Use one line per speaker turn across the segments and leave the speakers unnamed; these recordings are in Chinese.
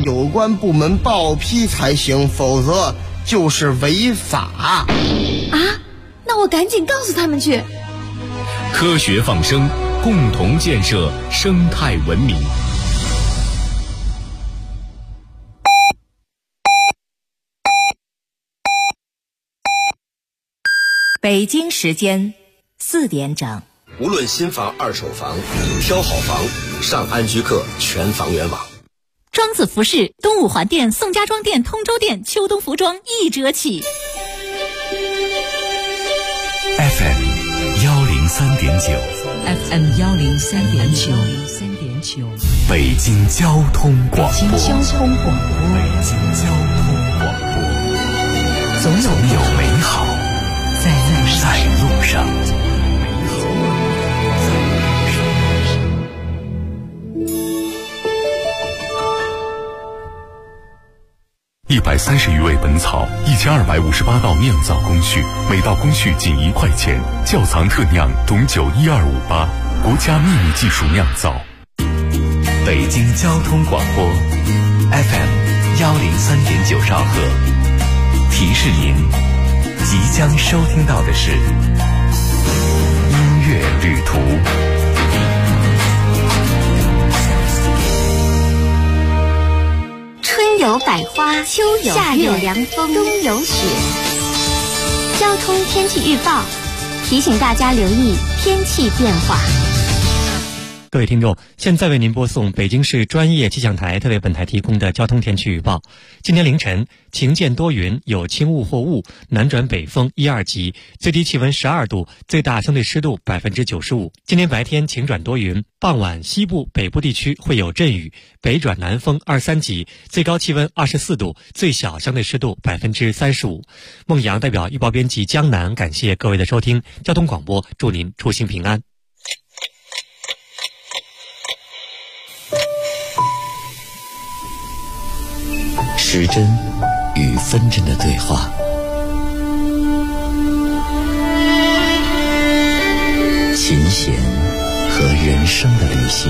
有关部门报批才行，否则就是违法。
啊，那我赶紧告诉他们去。
科学放生，共同建设生态文明。
北京时间4点整。
无论新房二手房，挑好房上安居客全房源网。
庄子服饰东五环店、宋家庄店、通州店秋冬服装1折起。
FM 103.9
FM 103.9
北京交通广播。
北京交通广播，总有美好在路上。
130余味本草，1258道酿造工序，每道工序仅1块钱。窖藏特酿董酒12588，国家秘密技术酿造。
北京交通广播 FM 103.9兆赫，提示您即将收听到的是音乐旅途。
春有百花，秋有夏有凉风，冬有雪。交通天气预报提醒大家留意天气变化。
各位听众，现在为您播送北京市专业气象台特为本台提供的交通天气预报。今天凌晨晴间多云，有轻雾或雾，南转北风1、2级，最低气温12度，最大相对湿度95%。今天白天晴转多云，傍晚西部、北部地区会有阵雨，北转南风2、3级，最高气温24度，最小相对湿度35%。孟阳代表预报编辑江南感谢各位的收听，交通广播祝您出行平安。
时针与分针的对话，琴弦和人生的旅行，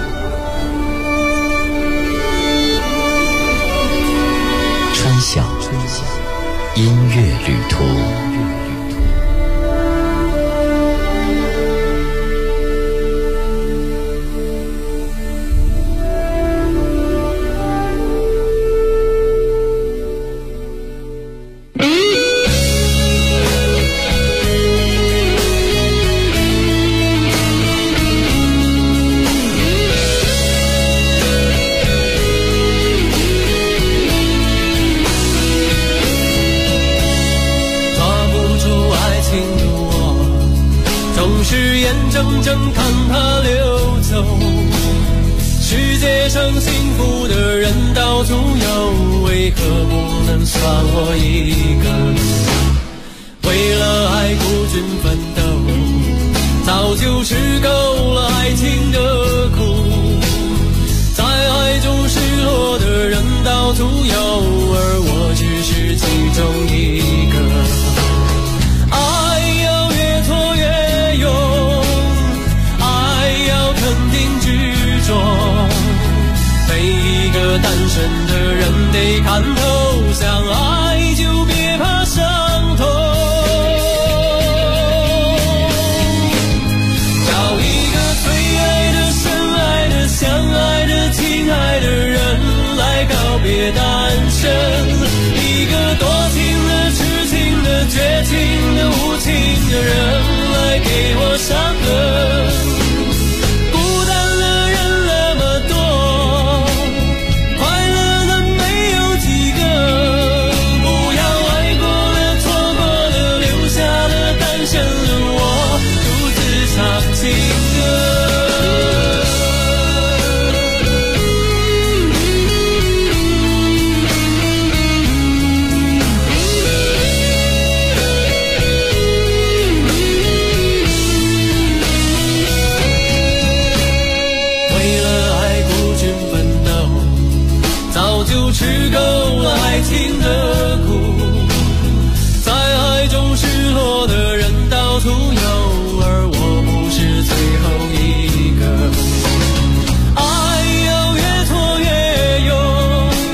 穿晓音乐旅途。
怔怔看它流走，世界上幸福的人到处有，为何不能算我一个？为了爱孤军奋斗，早就吃够了爱情的苦，在爱中失落的人到处有，而我只是其中一个。每一个单身的人得看透，相爱就别怕伤痛，找一个最爱的、深爱的、相爱的、亲爱的人来告别单身，一个多情的、痴情的、绝情的、无情的人来给我伤痕。吃够了爱情的苦，在爱中失落的人到处有，而我不是最后一个。爱要越挫越勇，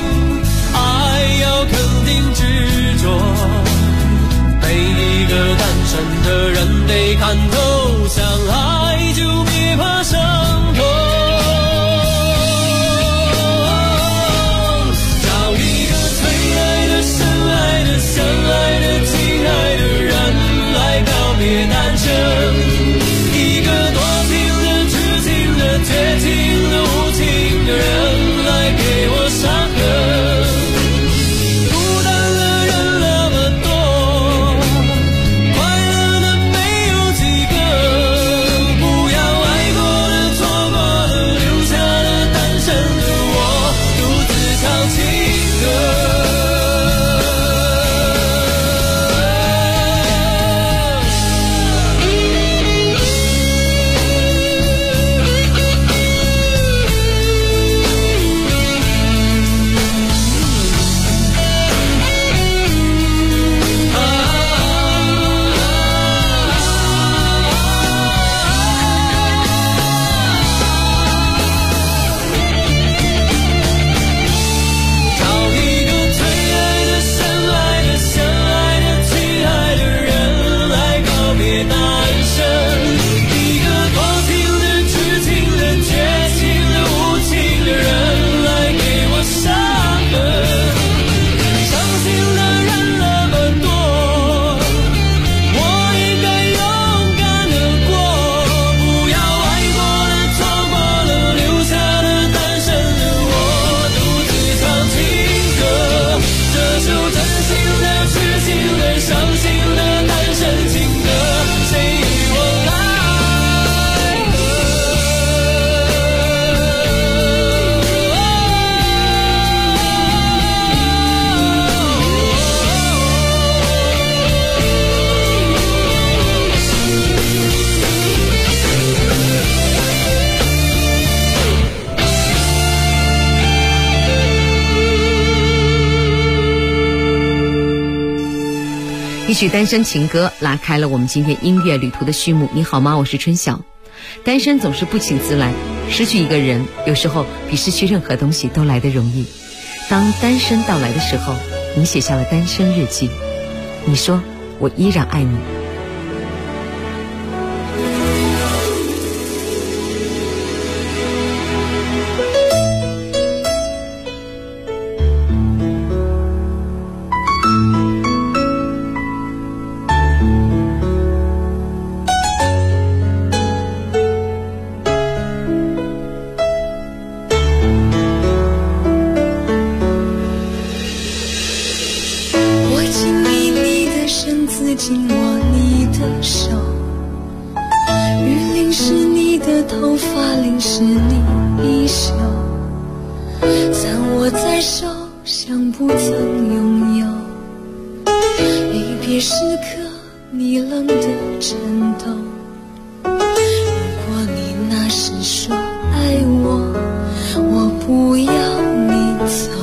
一曲单身情歌拉开了我们今天音乐旅途的序幕。你好吗？我是春晓。单身总是不请自来，失去一个人有时候比失去任何东西都来得容易。当单身到来的时候，你写下了单身日记，你说我依然爱你。
紧握你的手，雨淋湿你的头发，淋湿你衣袖，残握在手，像不曾拥有。离别时刻，你冷的颤抖。如果你那时说爱我，我不要你走。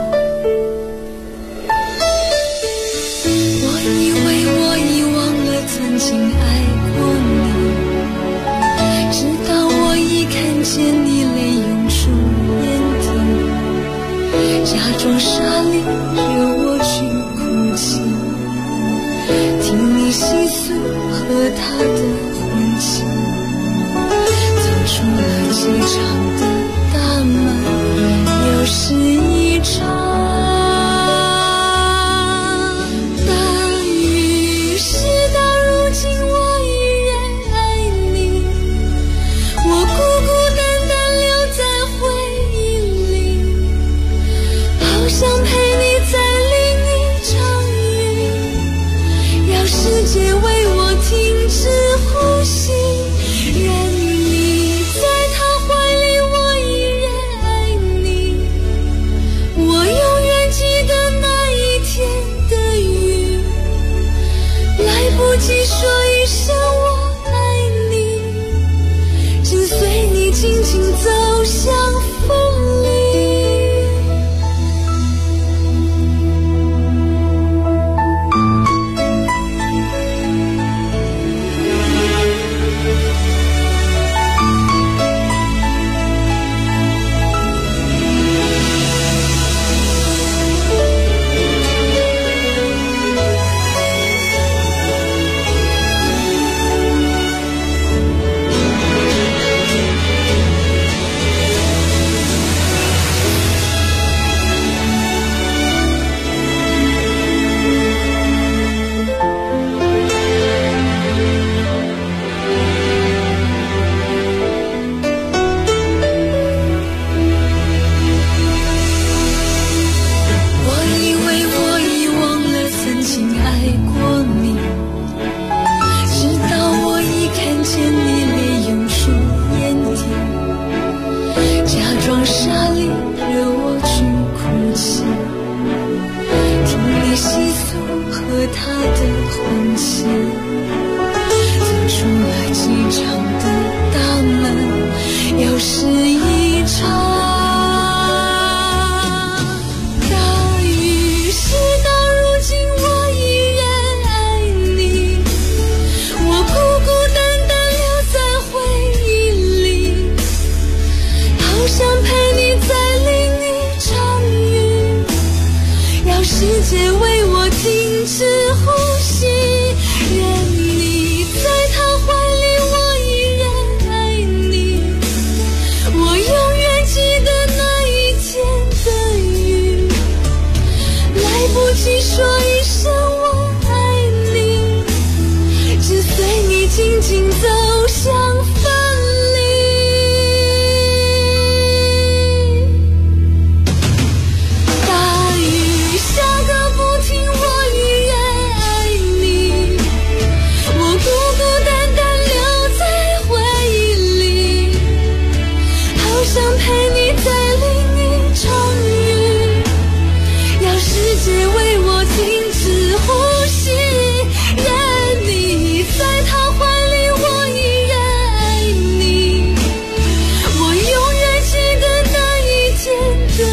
曾经爱过你，直到我一看见你泪涌出眼底，假装傻泪惹我去哭泣，听你细诉和他的婚期，走出了机场的大门，又是一场想陪你在淋一场雨，要世界为我停止呼吸，愿你在他怀里，我依然爱你。我永远记得那一天的雨，来不及说一声我爱你，只随你轻轻走向风里。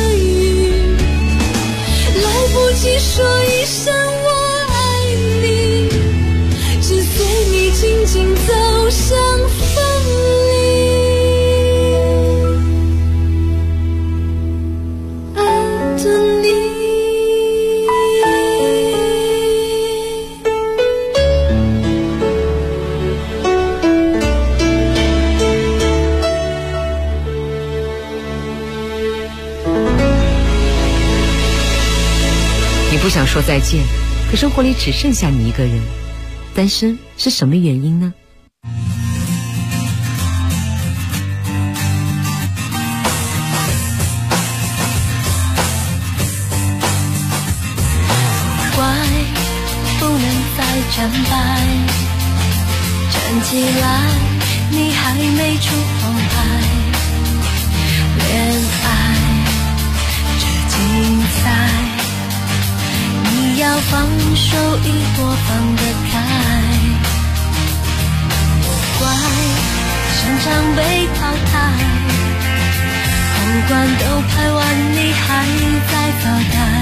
说一声我爱你， 的你。
你不想说再见，可生活里只剩下你一个人，单身是什么原因呢？
怪不能再站白，站起来你还没出红海，恋爱这精彩，你要放手一搏放得开。我怪擅长被淘汰，后关都拍完你还在发呆，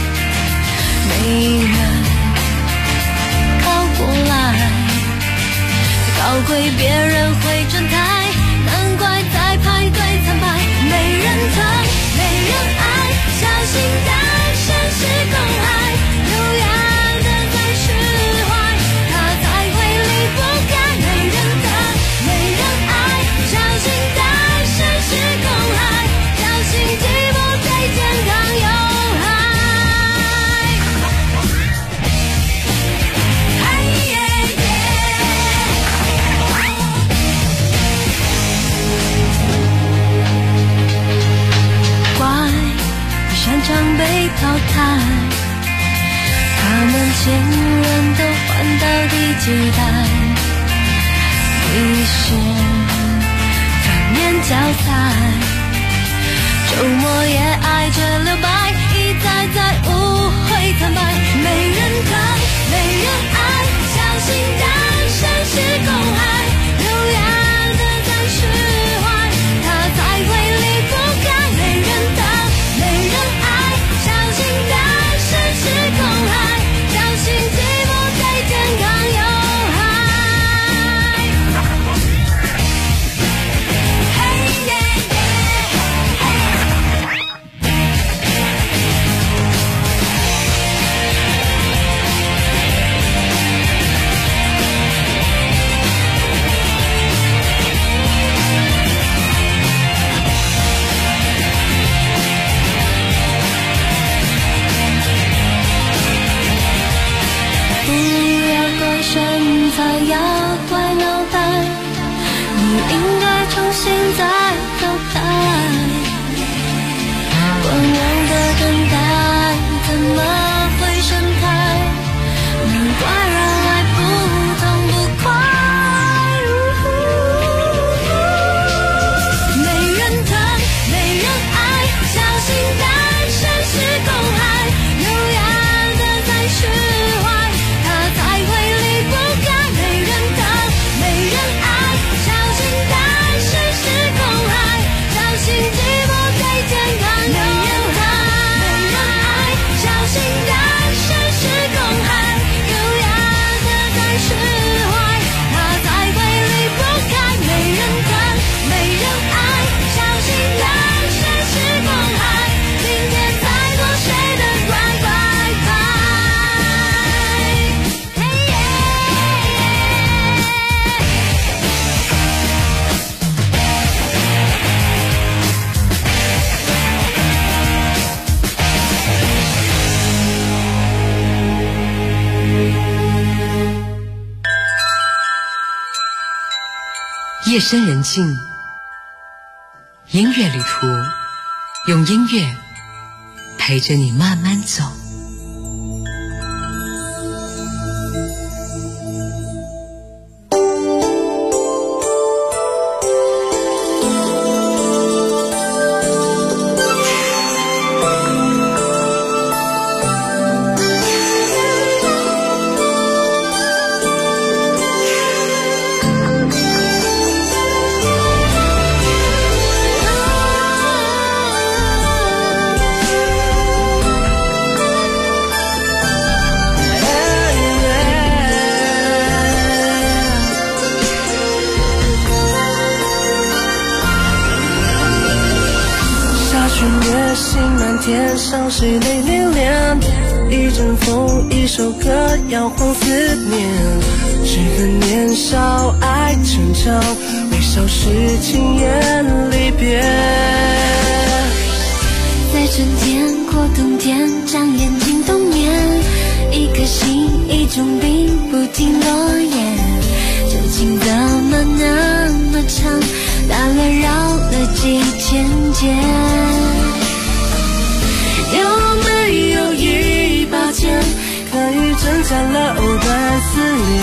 没人靠过来，高贵别人会转台，难怪在排队参拜，没人疼没人爱，小心单身是公害，优雅的在释怀，他才会离不开，没人疼没人爱，小心单身是公害，小心寂寞对健康有害。擅长被淘汰，他们千人都换到第几代，你是反面教材，周末也爱着留白，一再再误会惨败，没人疼没人爱，小心单身是公害，优雅的在释怀，他才会离不开，没人疼没人爱，小心单身是公害，小心寂寞对健康有害。嘿耶身材要怪脑袋，你应该重新再投胎，观望的等待怎么会盛开，难怪让爱不痛不快，没人疼没人爱，小心单身是公害，优雅的在释怀，他才会
夜深人静，音乐旅途，用音乐陪着你慢慢走。
上谁泪涟涟，一阵风一首歌摇晃思念，只恨年少爱成长，微笑时轻言离别。
在春天过冬天，长眼睛冬眠，一颗心一种病不停落叶，这情怎么那么长，打了绕了几千劫。有没有一把剑，可以挣扎了藕断丝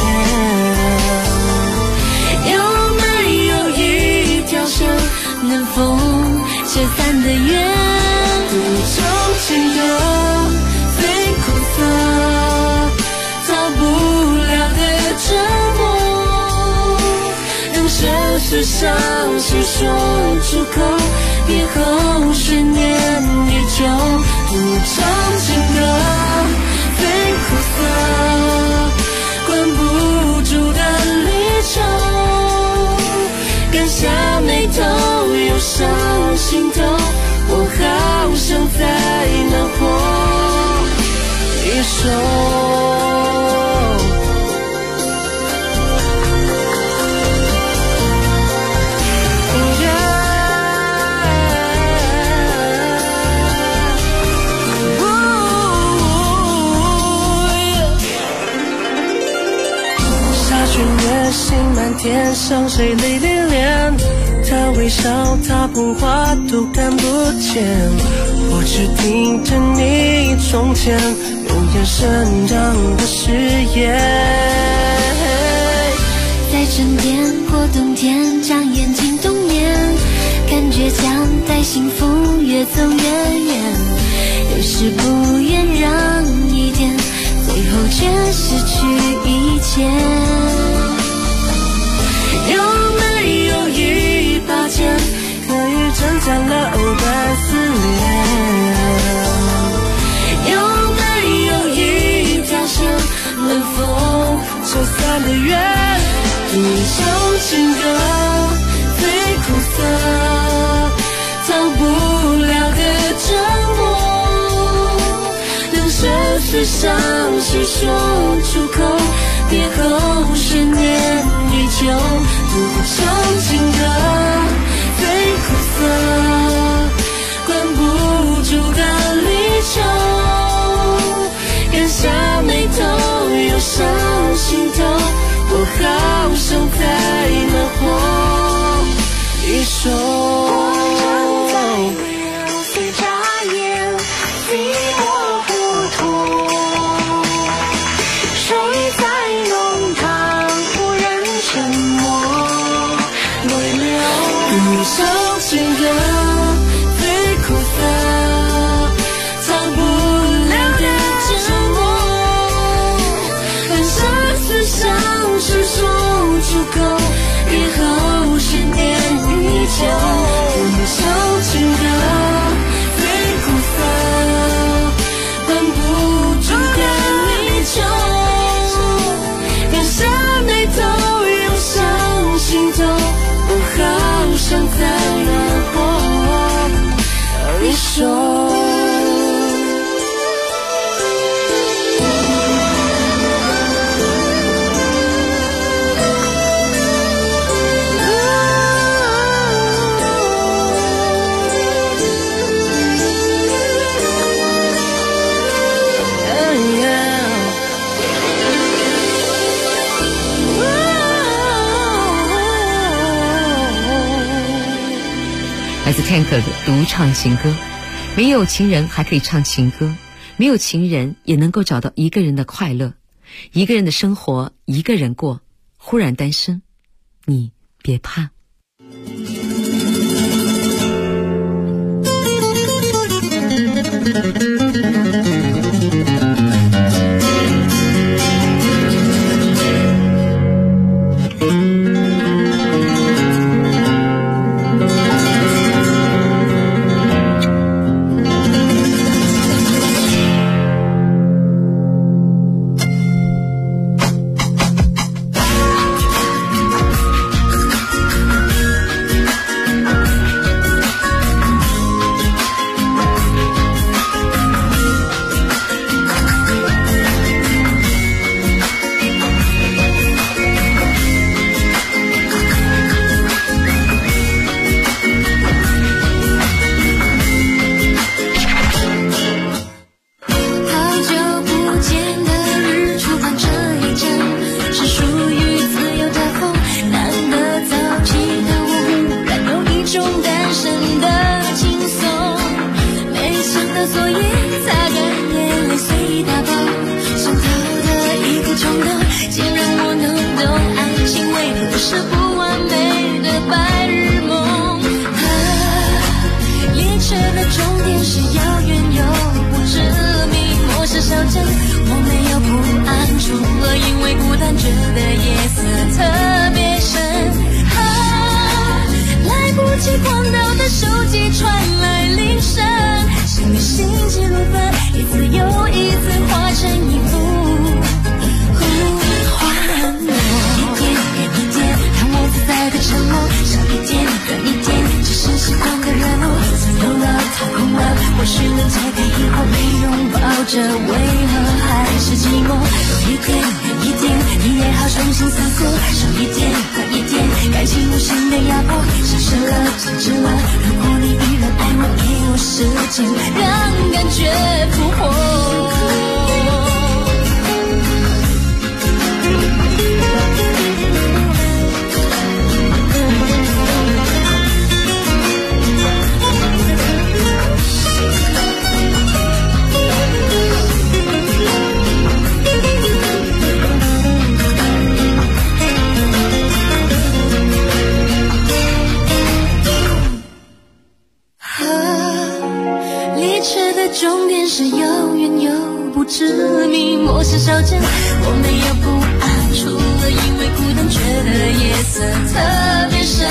连？有没有一条线，能否消散的缘？古旧情歌最苦涩，逃不了的折磨，让生死伤心说出口，别后悬念依旧。古旧情歌最苦涩，关不住的离愁，敢下眉头又上心头，我好想再能活一首。心满天上谁泪涟涟，他微笑他捧花都看不见，我只听着你从前用眼生长的誓言。在春天过冬天，长眼睛冬眠，感觉像带幸福越走越远，有时不愿让一点，最后却失去一切。有没有一把剑，可以挣扎了藕断丝连？有没有一条线，能否消散的缘？古旧情歌最苦涩，逃不了的折磨，让生死伤心说出口，别后悬念依旧。古旧情歌最苦涩，关不住的离愁，敢下眉头又上心头，我好想再能活一首。随眨眼寂寞糊涂，谁在弄堂无人沉默，古旧情歌最苦涩，逃不了的折磨，让生死伤心说出口，别后悬念依旧。古旧情歌最苦涩，关不住的离愁，敢下眉头又上心头，我好想再能活一首。
来自 Tank 的独唱情歌，没有情人还可以唱情歌，没有情人也能够找到一个人的快乐，一个人的生活一个人过，忽然单身，你别怕。
安住了，因为孤单觉得夜色特别深。来不及狂躁的手机传来铃声，是你星际路分，一次又一次化成一幅画面。一点一点，让我自在的沉默，少一点短一点，只是喜欢的热络，自由了，掏空了，或许能解开疑惑，被拥抱着，为何还是寂寞？有一点远一点，你也好重新思索，少一点短一点，感情无形的压迫，消失了，停止了。如果你依然爱我，给我时间，让感觉复活。终点是遥远又不知名，陌生小镇，我们又不安，除了因为孤单，觉得夜色特别深。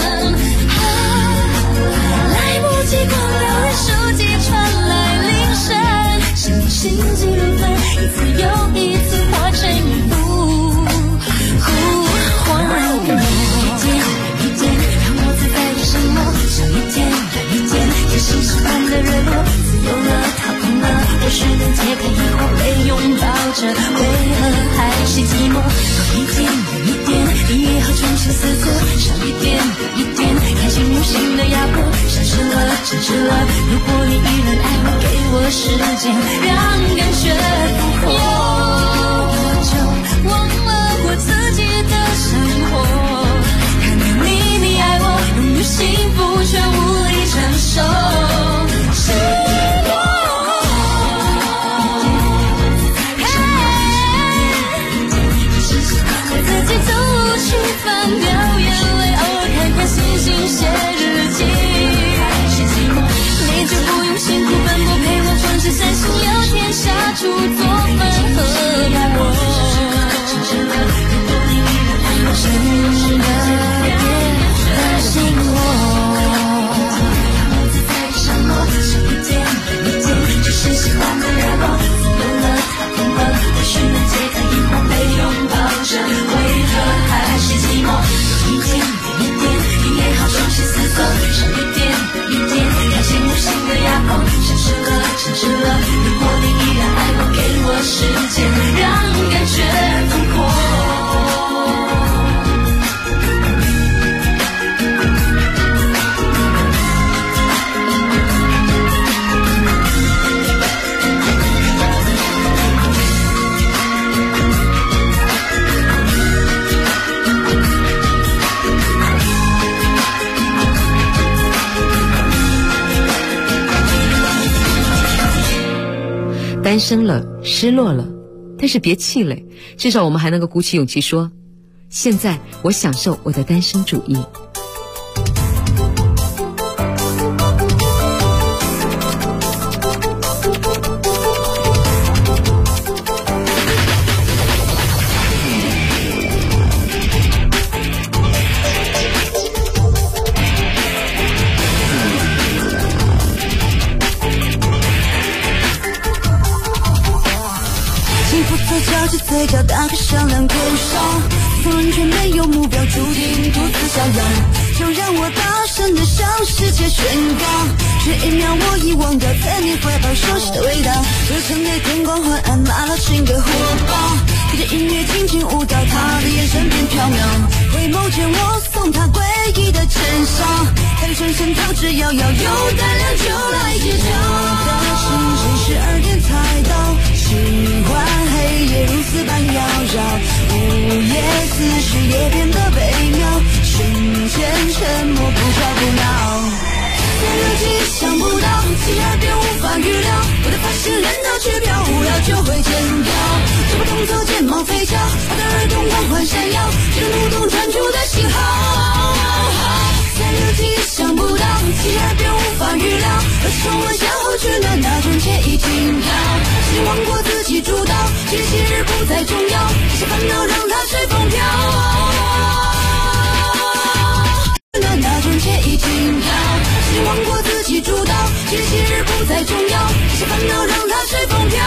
来不及光溜的手机传来铃声，是你星际路分，一次又一次化成一幅画面。一点一点，让我自在的沉默，少一点短一点，也是喜欢的热络，自由了。或许能解开疑惑，被拥抱着，为何还是寂寞？有一点远一点，你也好重新思索，少一点短一点，感情无形的压迫，消失了，停止了。如果你依然爱我，给我时间，让感觉复活。就忘了我自己的生活，看见你爱我，拥有幸福却无力承受。翻掉眼泪，偶尔看看星星，写日记。是寂寞，你就不用辛苦奔波，陪我穿越三星，要天下出做饭和我。真的别担心我。自在的沙漠，少一点短一点，只是喜欢的热络，自由了，掏空了，或许能解开疑惑，被拥抱着，为何还是寂寞？有一点远一点，你也好重新思索，少一点短一点，感情无形的压迫，消失了，停止了。如果你依然爱我，给我时间，让感觉复活。
单身了，失落了，但是别气馁，至少我们还能够鼓起勇气说，现在我享受我的单身主义。
嘴角打个响亮口哨，做人却没有目标，注定独自逍遥。就让我大声地向世界宣告，这一秒我已忘掉在你怀抱熟悉的味道。热城内灯光昏暗，麻辣情歌火爆，跟着音乐轻轻舞蹈，他的眼神变缥缈。回眸间我送他诡异的称号，他的全身逃之夭夭，有胆量就来揭晓。我的心是12点才到，喜欢黑夜如丝般妖娆，午夜思绪也变得微妙，瞬间沉默不吵不闹。在热情想不到，其他便无法预料，我的发现人到却飘，无聊就会剪掉。这不动作睫毛飞翘，他的耳洞光环闪耀，这个怒动专注的信号。在热情想不到，其他便无法预料，而重温下后去的那种惬意轻飘，希望过自己主导，这些日不不再重要，这些烦恼让它随风飘。那种惬意轻飘，希望过自己主导，节气日不再重要，这些烦恼让它随风飘。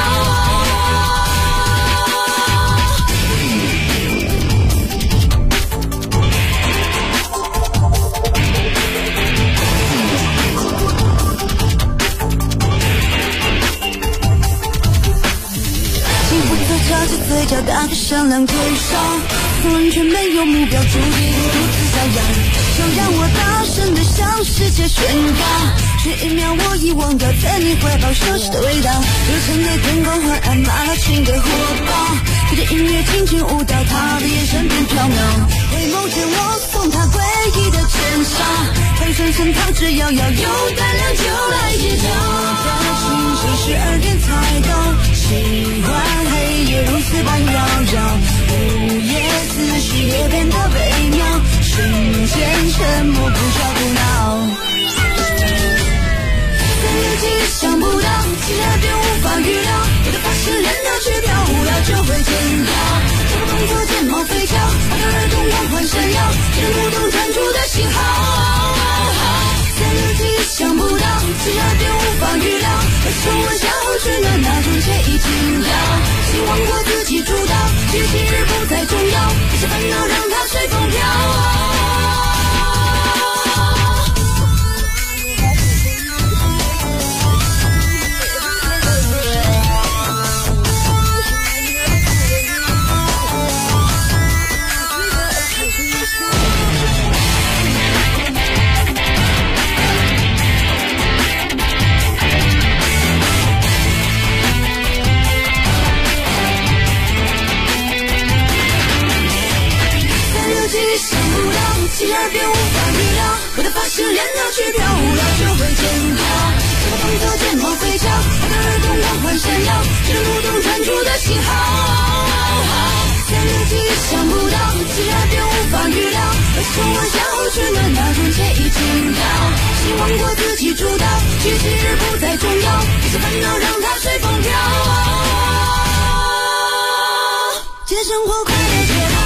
翘起嘴角，打开闪亮嘴上，完全没有目标，注定独自遭殃。就让我大声地向世界宣告，这一秒我已忘掉在你怀抱熟悉的味道。热忱的天空昏暗，麻辣情的火爆，跟着音乐轻轻舞蹈，他的眼神变缥缈。回眸间我送他诡异的牵杀，翻身身旁只要有胆量就来接招。在清晨12点才懂，喜欢黑夜如此般扰扰，午夜思绪也变得微妙，瞬间沉默不吵不闹。365也想不到，其他便无法预料，我的发丝连到去飘无聊就会见到，这个动作睫毛飞翘，他的耳洞光环闪耀，这个舞动专注的信号。365也想不到，其他便无法预料，我从我下后取暖那种惬意轻飘，希望过自己主导，节气日不再重要，这些烦恼让它随风飘。其二便无法预料，我的发丝连到去飘无聊就会见到，这个动作睫毛飞翘，他的耳洞光环闪耀，这个舞动专注的信号。365也想不到，其二便无法预料，我从我下后取暖那种惬意轻飘，希望过自己主导，节气日不再重要，这些烦恼让它随风飘。借生活快乐节奏。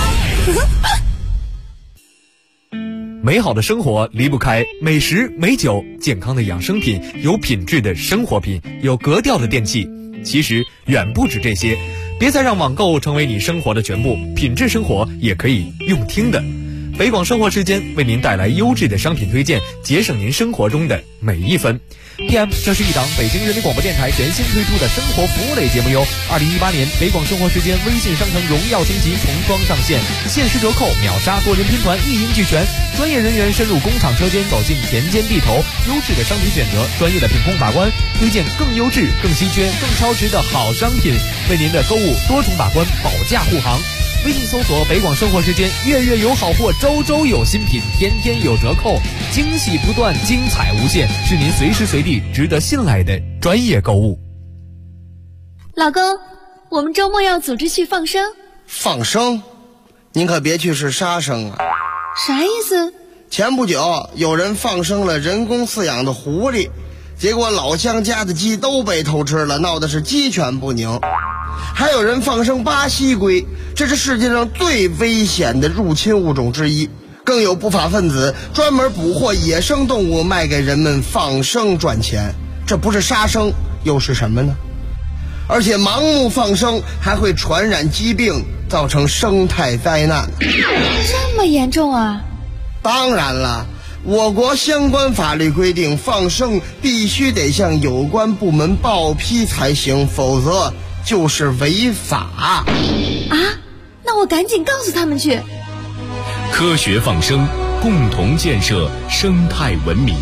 美好的生活离不开美食、美酒、健康的养生品、有品质的生活品、有格调的电器。其实远不止这些，别再让网购成为你生活的全部，品质生活也可以用听的。北广生活时间为您带来优质的商品推荐，节省您生活中的每一分。PM， 这是一档北京人民广播电台全新推出的生活服务类节目哟。2018年北广生活时间微信商城荣耀升级重装上线，限时折扣、秒杀、多人拼团一应俱全，专业人员深入工厂车间，走进田间地头，优质的商品选择，专业的品控把关，推荐更优质、更稀缺、更超值的好商品，为您的购物多重把关，保价护航。微信搜索北广生活时间，月月有好货，周周有新品，天天有折扣，惊喜不断，精彩无限，是您随时随地值得信赖的专业购物。
老公，我们周末要组织去放生。
放生？您可别去是杀生啊！
啥意思？
前不久有人放生了人工饲养的狐狸，结果老乡家的鸡都被偷吃了，闹的是鸡犬不宁。还有人放生巴西龟，这是世界上最危险的入侵物种之一。更有不法分子专门捕获野生动物卖给人们放生赚钱，这不是杀生又是什么呢？而且盲目放生还会传染疾病，造成生态灾难。
这么严重啊？
当然了，我国相关法律规定，放生必须得向有关部门报批才行，否则就是违法啊！
那我赶紧告诉他们去。
科学放生，共同建设生态文明。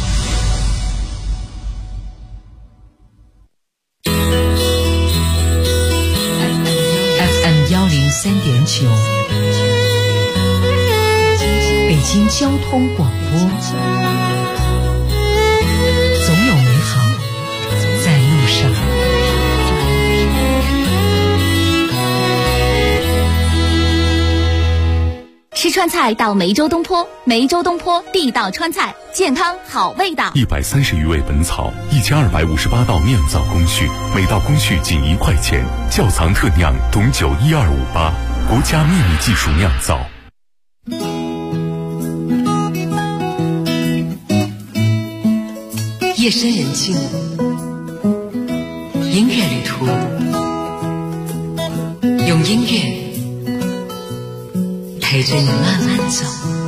FM 103.9，北京交通广播，总有美好在路上。
吃
川菜到梅州东坡，梅州东坡地道川菜，健康好味道。
130余味本草，1258道酿造工序，每道工序仅1块钱，窖藏特酿董酒12588，国家秘密技术酿造。
夜深人静，音乐旅途，用音乐陪着你慢慢走。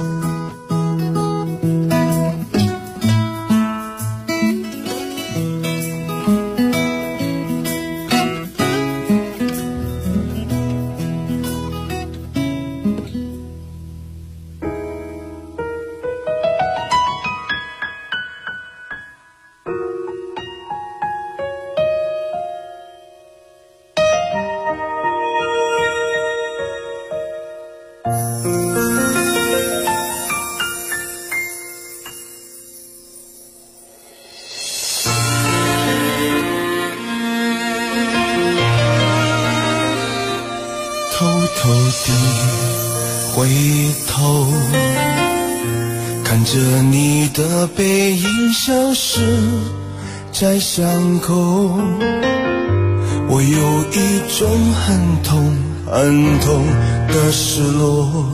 偷地回头，看着你的背影消失在巷口，我有一种很痛很痛的失落，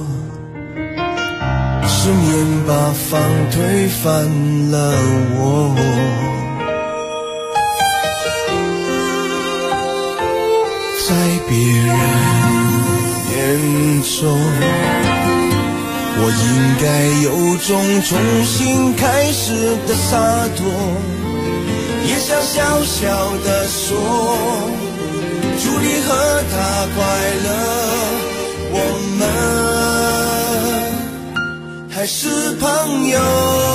失眠把房推翻了我。在别人眼中，我应该有种重新开始的洒脱，也想小小的说，祝你和他快乐，我们还是朋友。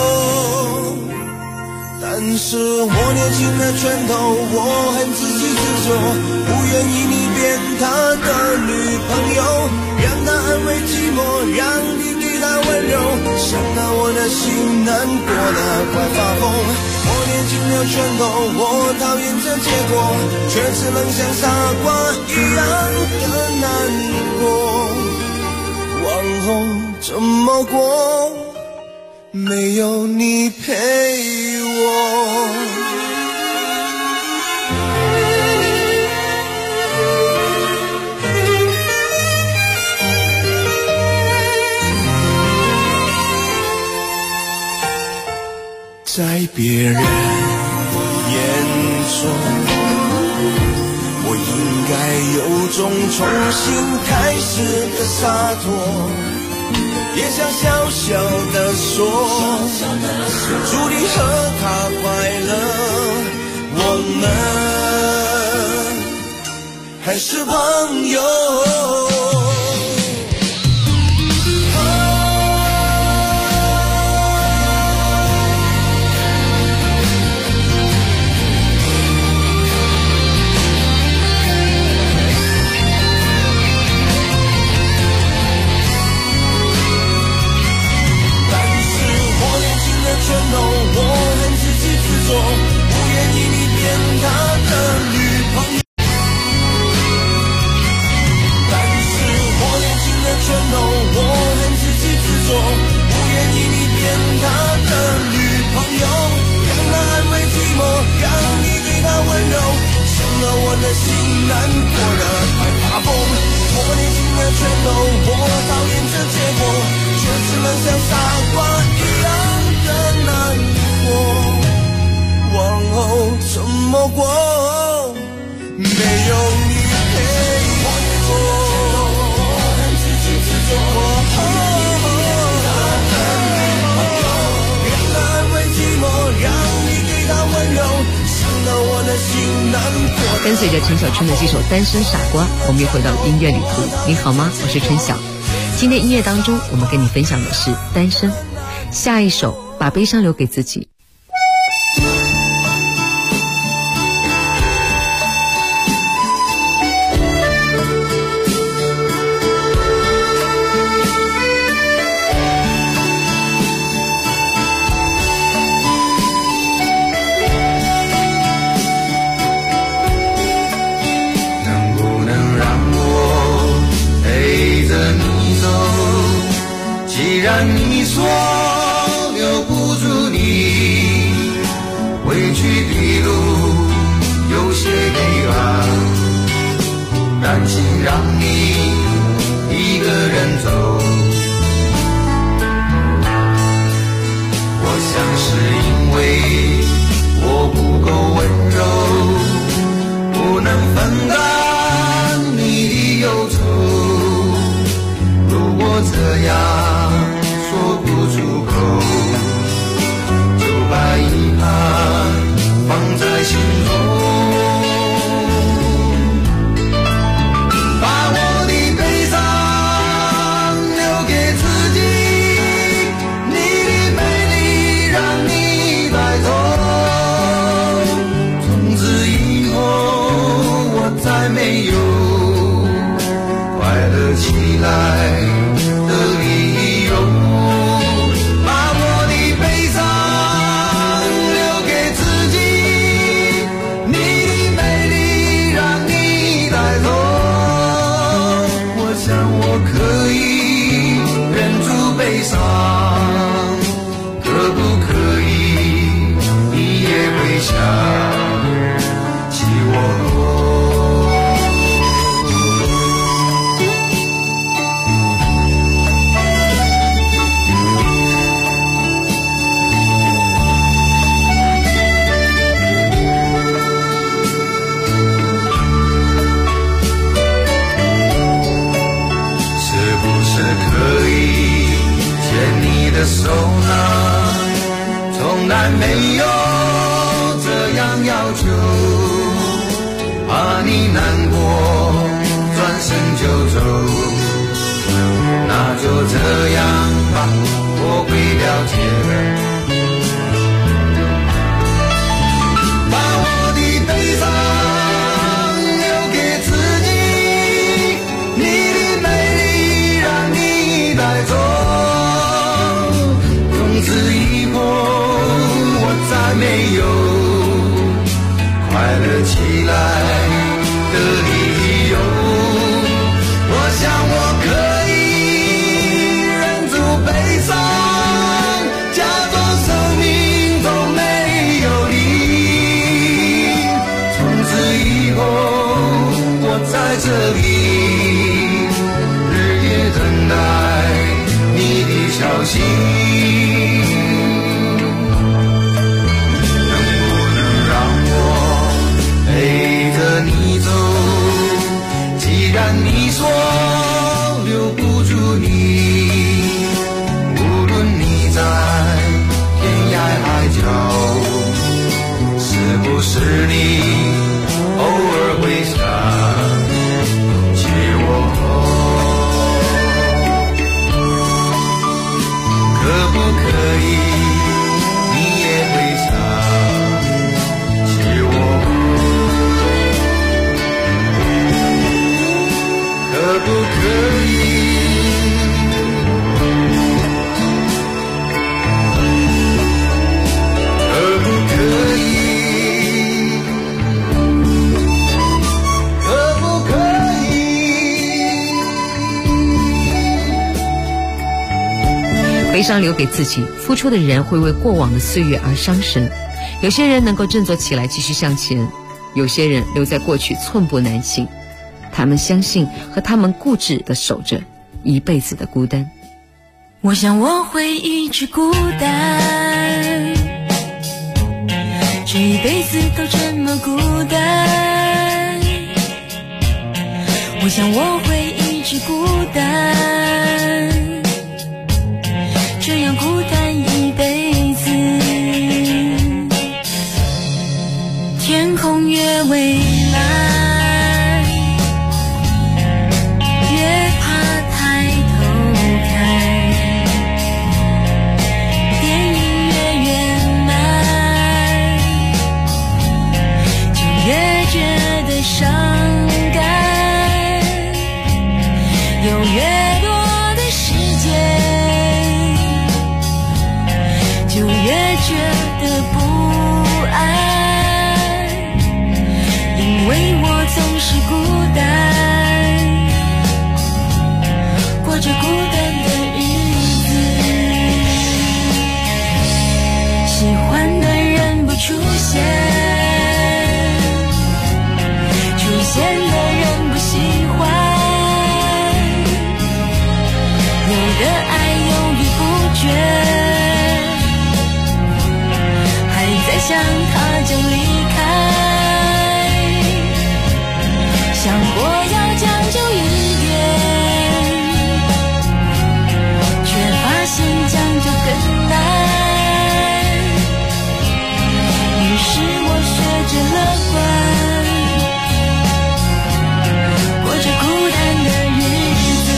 但是我捏紧了拳头，我很自给自足，不愿意你变他的女朋友，让他安慰寂寞，让你给他温柔，想到我的心难过了快发疯。我捏紧了拳头，我讨厌这结果，却只能像傻瓜一样的难过。往后怎么过，没有你陪我。在别人眼中，我应该有种重新开始的洒脱，也想小小的说，祝你和他快乐，我们还是朋友。我很自给自足，不愿意你变他的女朋友。但是我捏紧了拳头，我很自给自足，不愿意你变他的女朋友，让他安慰寂寞，让你给他温柔，伤了我的心，难过了快发疯。我捏紧了拳头，我讨厌这结果，却只能像傻瓜一样的难过，往后怎么过，没有你陪我。我很自给自足，让他安慰寂寞，让你给他温柔，伤了我的心难过。
跟随着陈小春的这首《单身傻瓜》，我们又回到了音乐旅途。你好吗？我是春晓。今天音乐当中，我们跟你分享的是单身。下一首把悲伤留给自己。
能不能让我陪着你走， 然你说留不住你，回去的路有些黑暗，担心让你一个人走。我想是因为我不够温柔，不能分担你的忧愁。如果这样说不出口，就把遗憾放在心中。没有快乐起来的理由，把我的悲伤留给自己，你的美丽让你带走。我想我可以忍住悲伤，可不可以你也会想起我？的手呢，从来没有这样要求，怕你难过转身就走，那就这样吧，我会了解的。把我的悲伤留给自己，你的美丽让你带走。从此以后我再没有快乐起来的理由，我想我可以忍住悲伤，假装生命中没有你。从此以后我在这里日夜等待你的消息。你说留不住你，无论你在天涯海角，是不是你偶尔会想起我？可不可以你也会想起我？可不可以？可不可以？可不可以？
悲伤留给自己，付出的人会为过往的岁月而伤神。有些人能够振作起来继续向前，有些人留在过去寸步难行。他们相信和他们固执地守着一辈子的孤单。
我想我会一直孤单，这一辈子都这么孤单。我想我会一直孤单，这样孤单一辈子。天空越蔚蓝，伤感有越多见的人不喜欢，有的爱犹豫不决，还在想他就离开，想过要将就一点，却发现将就更难。于是我学着乐观，过着孤单的日子。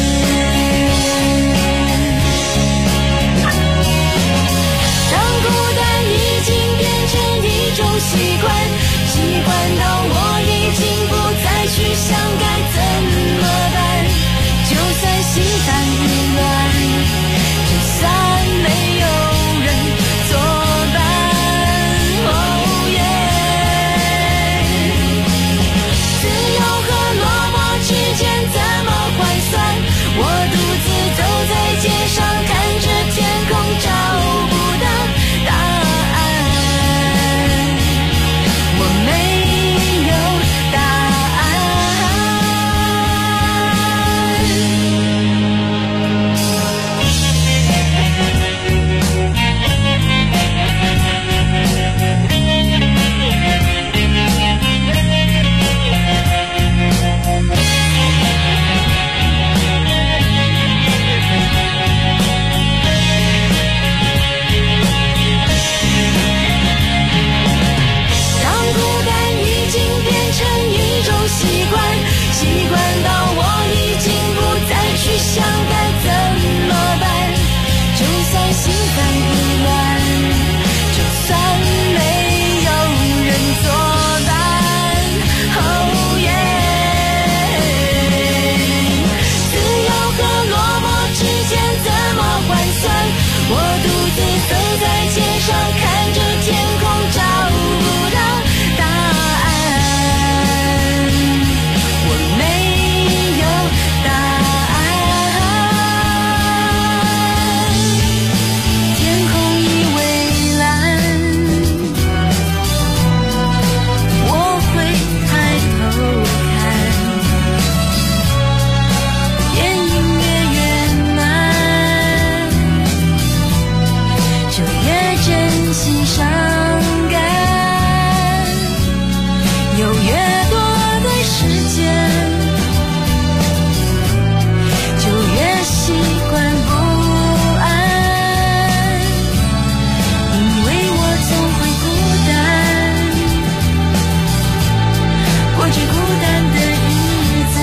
当孤单已经变成一种习惯，习惯到我已经不再去想该怎么办。就算心烦意乱，就算没有人作伴。自由和落寞之间怎么换算？我独自走在街上，看着天空，找不到答案。我没有答习惯到我已经不再去想该怎么办。就算心烦意乱，就算没有人作伴。Oh yeah， 自由和落寞之间怎么换算？我独自走在街上，看着天空，找不到答案。天空已蔚蓝，我会抬头看，电影越慢，就越珍惜伤感，有越多的时间，就越习惯不安，因为我总会孤单，过着孤单的日子。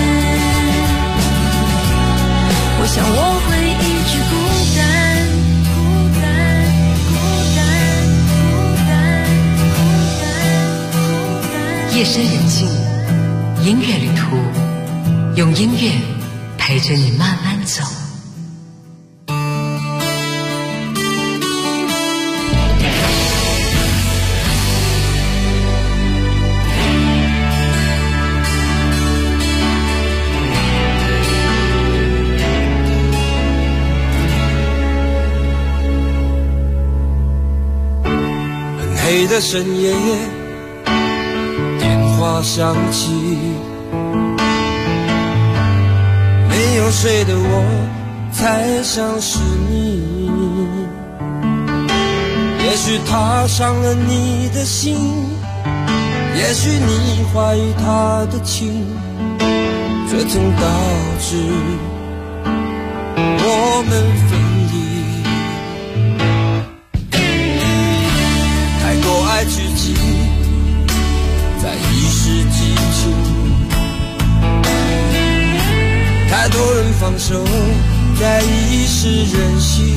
我想我会一直孤单，孤单，孤单，孤单，孤单，孤单。
夜深人静，音乐旅途，用音乐陪着你慢慢走。
很黑的深夜，电话响起，没有睡的我才想是你。也许他伤了你的心，也许你怀疑他的情，这曾导致我们分离。太多爱聚集在一时激情，太多人放手在一时任性。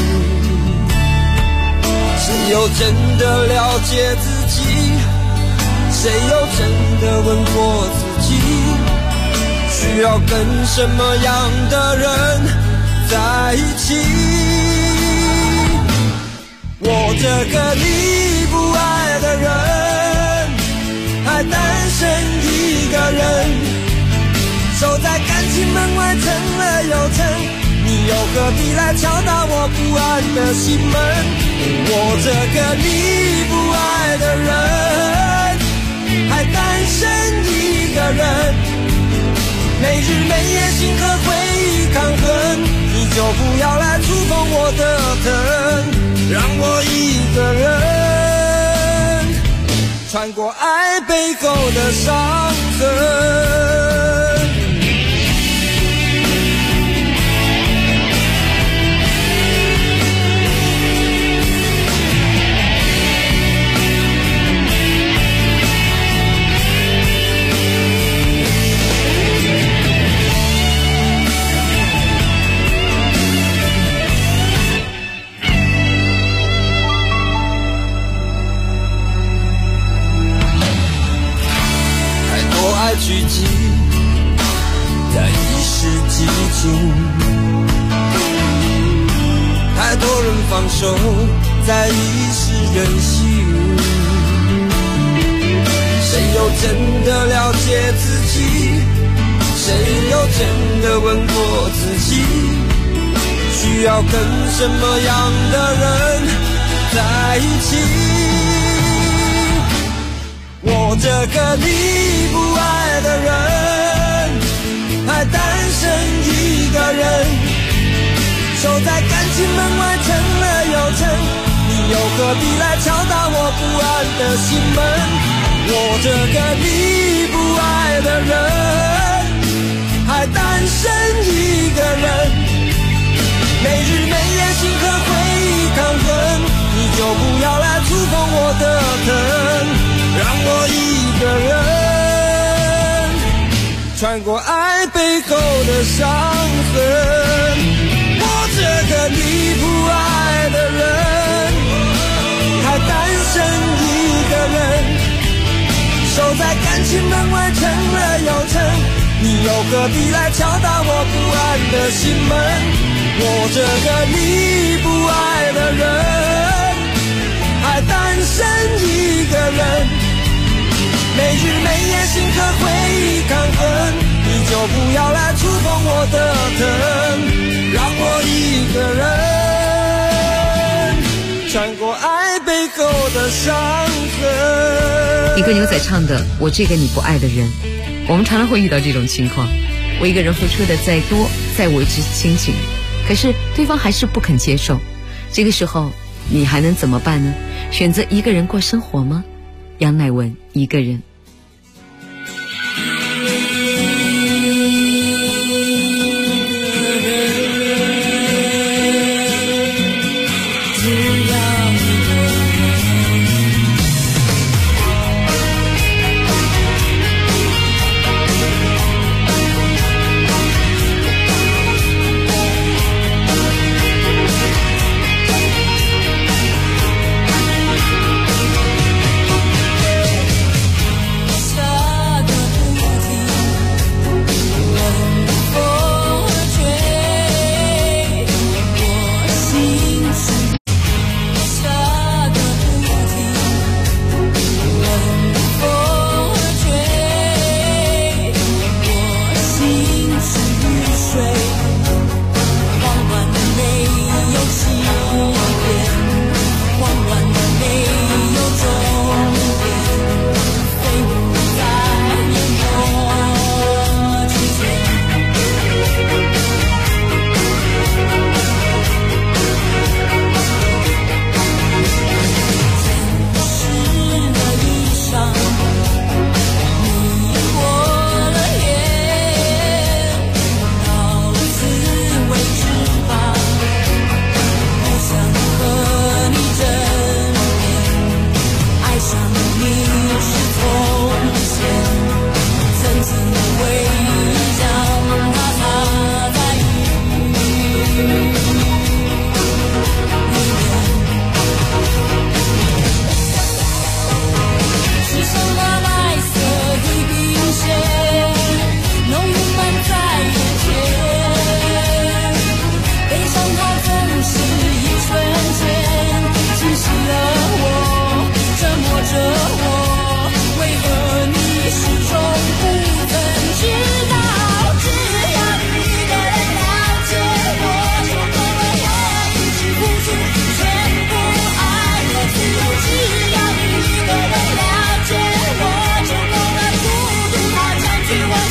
谁又真的了解自己？谁又真的问过自己？需要跟什么样的人在一起？我这个你不爱的人，还单身一个人，守在感情门外层了又层，你又何必来敲打我不安的心门？我这个你不爱的人，还单身一个人， 每日每夜心和回忆抗衡，你就不要来触碰我的疼，让我一个人穿过爱背后的伤痕。聚集在一时激情，太多人放手在一时任性，谁又真的了解自己，谁又真的问过自己，需要跟什么样的人在一起。我这个你不爱的人，还单身一个人，守在感情门外成了又成，你又何必来敲打我不安的心门？我这个你不爱的人，还单身一个人，每日每夜心和回忆抗衡，你就不要来触碰我的疼，让我一个人穿过爱背后的伤痕。我这个你不爱的人，还单身一个人，守在感情门外成了又成，你又何必来敲打我不安的心门？我这个你不爱的人，还单身一个人，每日每夜心和回忆抗衡，你就不要来触碰我的疼，让我一个人穿过爱背后的伤痕。
一个牛仔唱的《我这个你不爱的人》，我们常常会遇到这种情况，我一个人付出的再多再为之亲情，可是对方还是不肯接受，这个时候你还能怎么办呢？选择一个人过生活吗？杨乃文，一个人。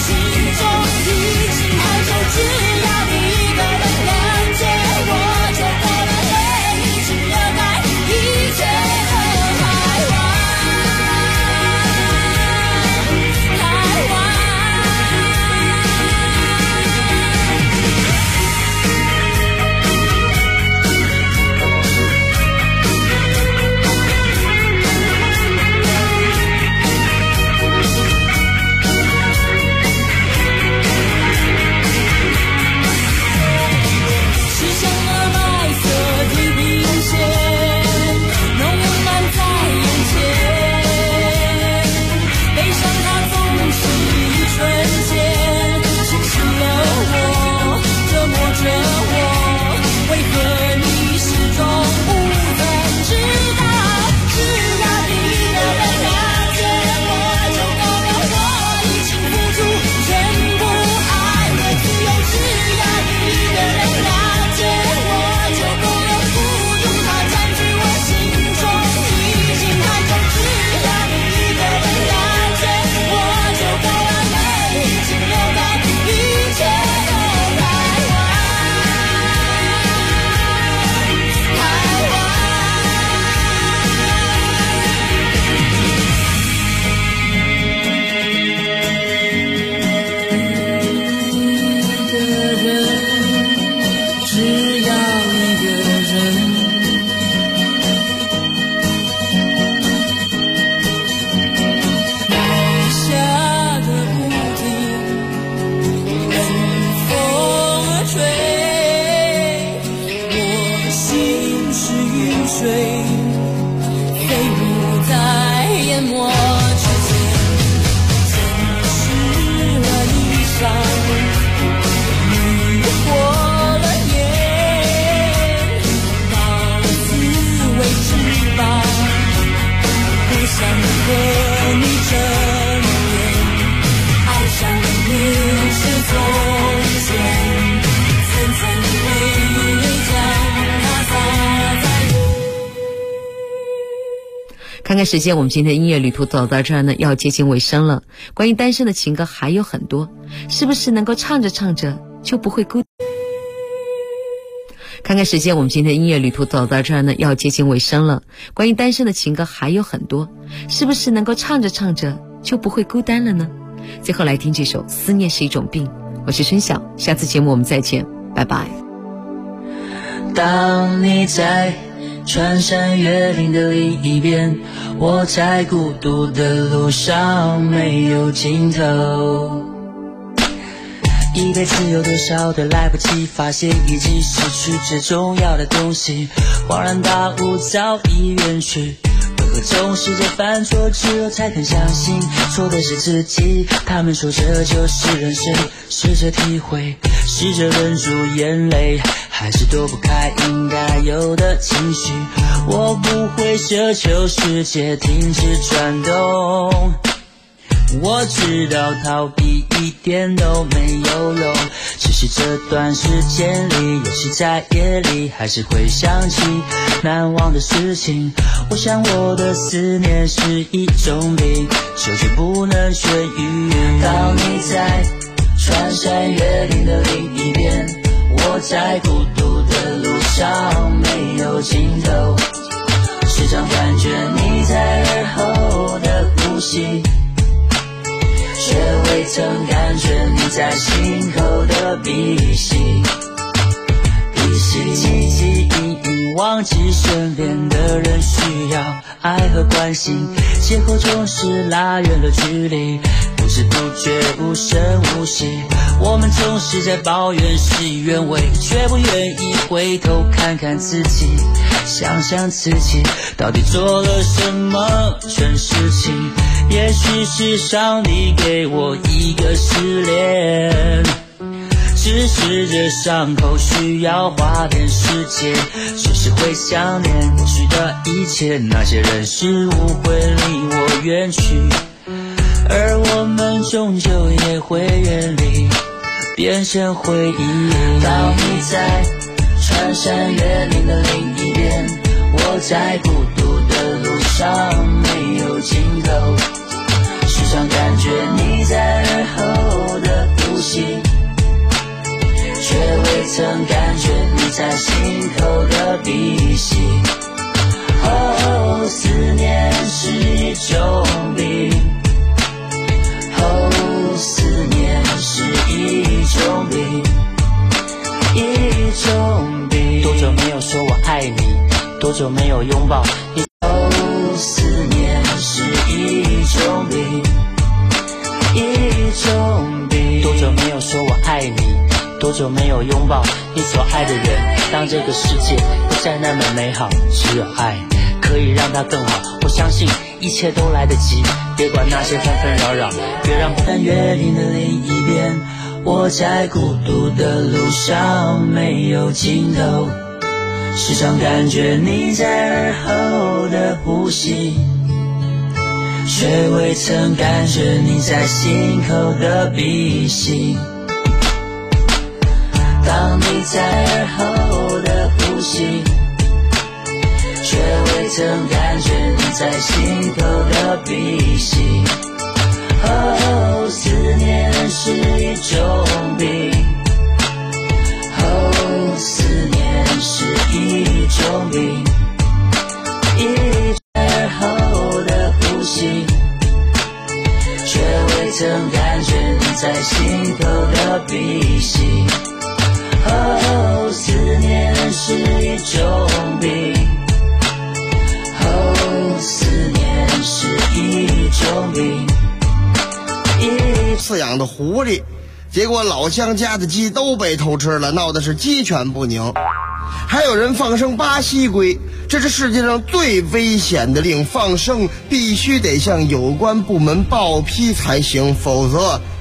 看看时间，我们今天的音乐旅途走到这儿呢，要接近尾声了。关于单身的情歌还有很多，是不是能够唱着唱着就不会孤？看看时间，我们今天的音乐旅途走到这儿呢，要接近尾声了。关于单身的情歌还有很多，是不是能够唱着唱着就不会孤单了呢？最后来听这首《思念是一种病》，我是春晓，下次节目我们再见，拜拜。
当你在穿山越岭的另一边，我在孤独的路上没有尽头。一辈子有多少的来不及发现，已经失去最重要的东西，恍然大悟早已远去。为何总是在犯错之后才肯相信错的是自己？他们说这就是人生，试着体会，试着忍住眼泪，还是躲不开应该有的情绪。我不会奢求世界停止转动，我知道逃避一点都没有用，只是这段时间里，尤其在夜里，还是会想起难忘的事情。我想我的思念是一种病，久久不能痊愈。当你在穿山越岭的另一边，我在孤独的路上没有尽头，时常感觉你在耳后的呼吸，却未曾感觉你在心口的鼻息。汲汲营营忘记身边的人需要爱和关心，邂逅总是拉远了距离，不知不觉无声无息。我们总是在抱怨事与愿违，却不愿意回头看看自己，想想自己到底做了什么蠢事情。也许是上帝给我一个失恋，只是这伤口需要花点时间，随时会想念过去的一切，那些人事物会离我远去，而我们终究也会远离，变成回忆。当你在穿山越岭的另一边，我在孤独的路上没有尽头，时常感觉你在耳后多久没有拥抱你？思念是一种病，一种病。多久没有说我爱你？多久没有拥抱你所爱的人？当这个世界不再那么美好，只有爱可以让它更好。我相信一切都来得及，别管那些纷纷扰扰，别让约定的另一边，我在孤独的路上没有尽头，时常感觉你在耳后的呼吸，却未曾感觉你在心口的鼻息。当你在耳后的呼吸，却未曾感觉你在心口的鼻息。哦，思念是一种病，哦，思念是一种病，一耳后的呼吸，却未曾感觉你在心口的鼻息。哦，思念是一种病，哦，思念是一种病。
饲养的狐狸，结果老乡家的鸡都被偷吃了，闹的是鸡犬不宁。还有人放生巴西龟，这是世界上最危险的令，放生必须得向有关部门报批才行，否则